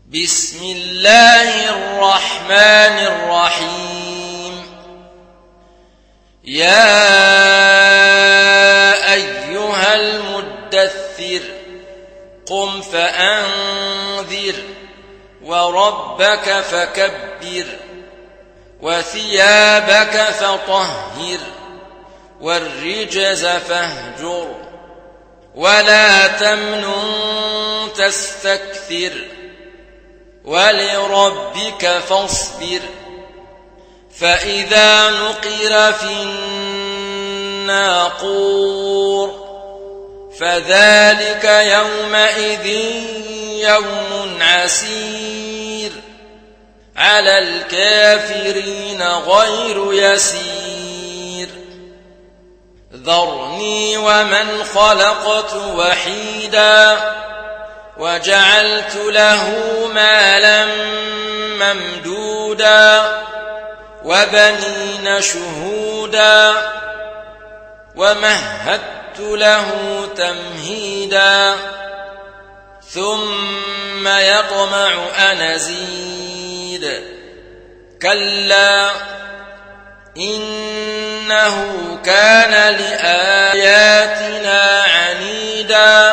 بسم الله الرحمن الرحيم. يا أيها المدثر قم فأنذر وربك فكبر وثيابك فطهر والرجز فاهجر ولا تمنن تستكثر ولربك فاصبر. فإذا نقر في الناقور فذلك يومئذ يوم عسير على الكافرين غير يسير. ذرني ومن خلقت وحيدا وجعلت له مالا ممدودا وبنين شهودا ومهدت له تمهيدا ثم يطمع أن أزيد. كلا إنه كان لآياتنا عنيدا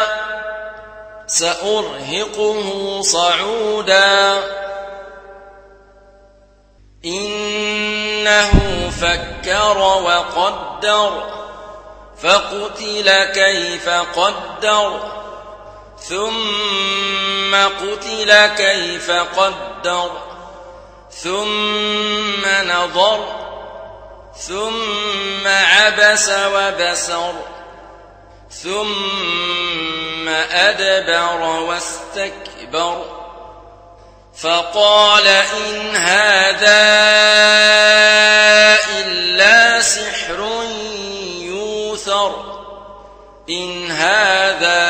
سأرهقه صعودا. إنه فكر وقدر فقتل كيف قدر ثم قتل كيف قدر ثم نظر ثم عبس وبسر ثم أدبر واستكبر فقال إن هذا إلا سحر يوثر إن هذا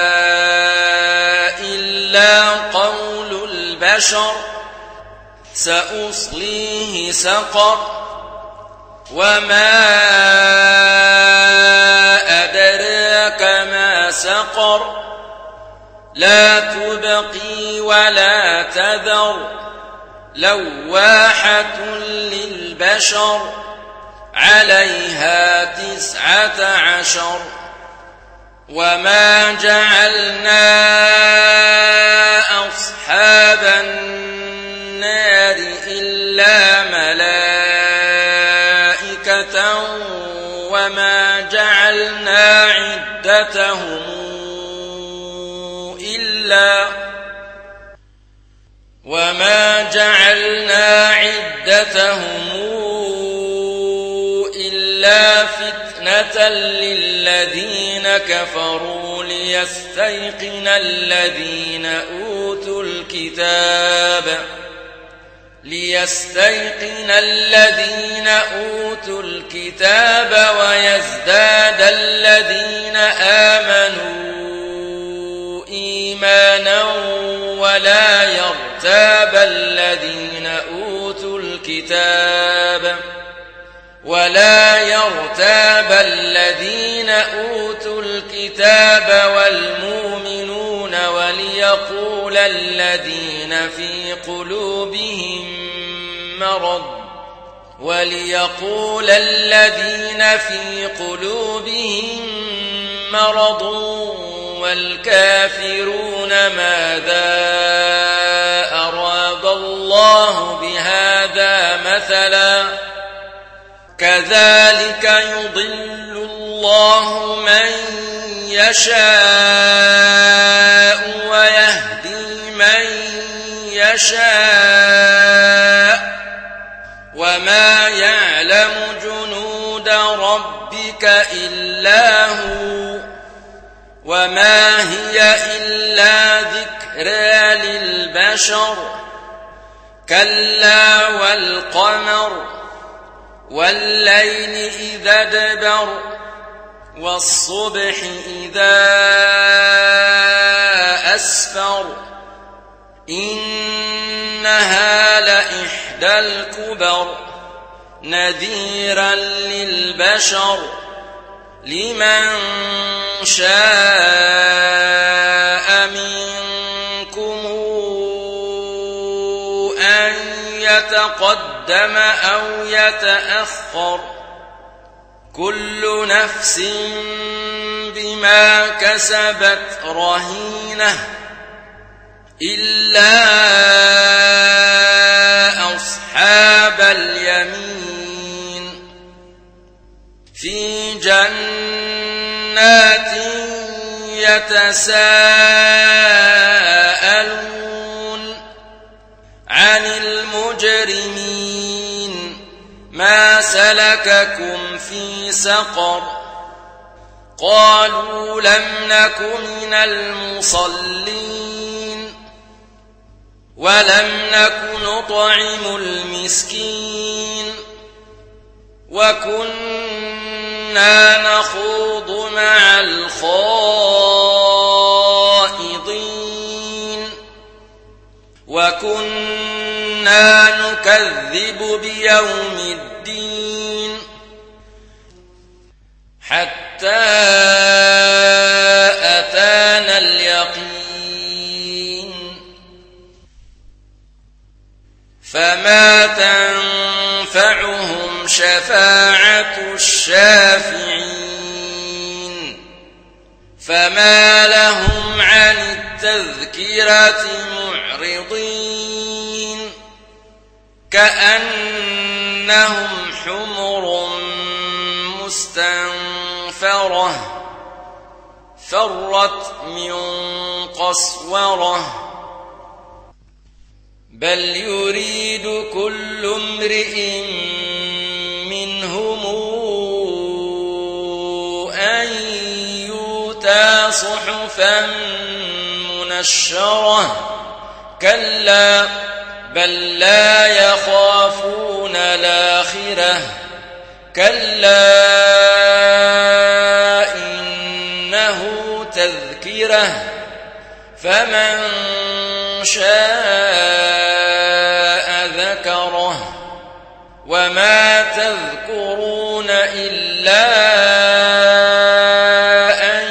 إلا قول البشر سأصليه سقر وما أدراك ما سقر لا تبقي ولا تذر لواحة للبشر عليها 19. وما جعلنا أصحاب النار إلا ملائكة وما جعلنا عدتهم إلا فتنة للذين كفروا ليستيقن الذين أوتوا الكتاب ويزداد الذين آمنوا إيمانا ولا يرتاب الذين أوتوا الكتاب والمؤمنون وليقول الذين في قلوبهم مرض والكافرون ماذا أراد الله بهذا مثلا كذلك يضل الله من يشاء ويهدي من يشاء وما يعلم جنود ربك إلا هو وما هي إلا ذكرى للبشر. كلا والقمر والليل إذا ادبر والصبح إذا أسفر إنها لإحدى الكبر نذيرا للبشر لمن شاء منكم أن يتقدم أو يتأخر كل نفس بما كسبت رهينة إلا أصحاب اليمين في جنات يتساءلون عن المجرمين ما سلككم في سقر قالوا لم نك من المصلين ولم نك نطعم المسكين وكنا نخوض مع الخائضين وكنا نكذب بيوم الدين حتى أتانا اليقين فما تنفعهم شفاعة الشافعين فما لهم عن التذكرة معرضين كأنهم حمر مستنفرة فرت من قسورة بل يريد كل امرئ منهم أن يؤتى صحفا منشرة كلا بل لا يخافون الآخرة كلا إنه تذكرة فمن شاء ذكره وما تذكرون إلا أن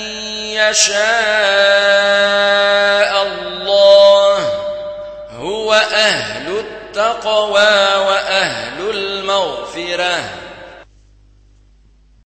يشاء الله هو أهل التقوى وأهل المغفرة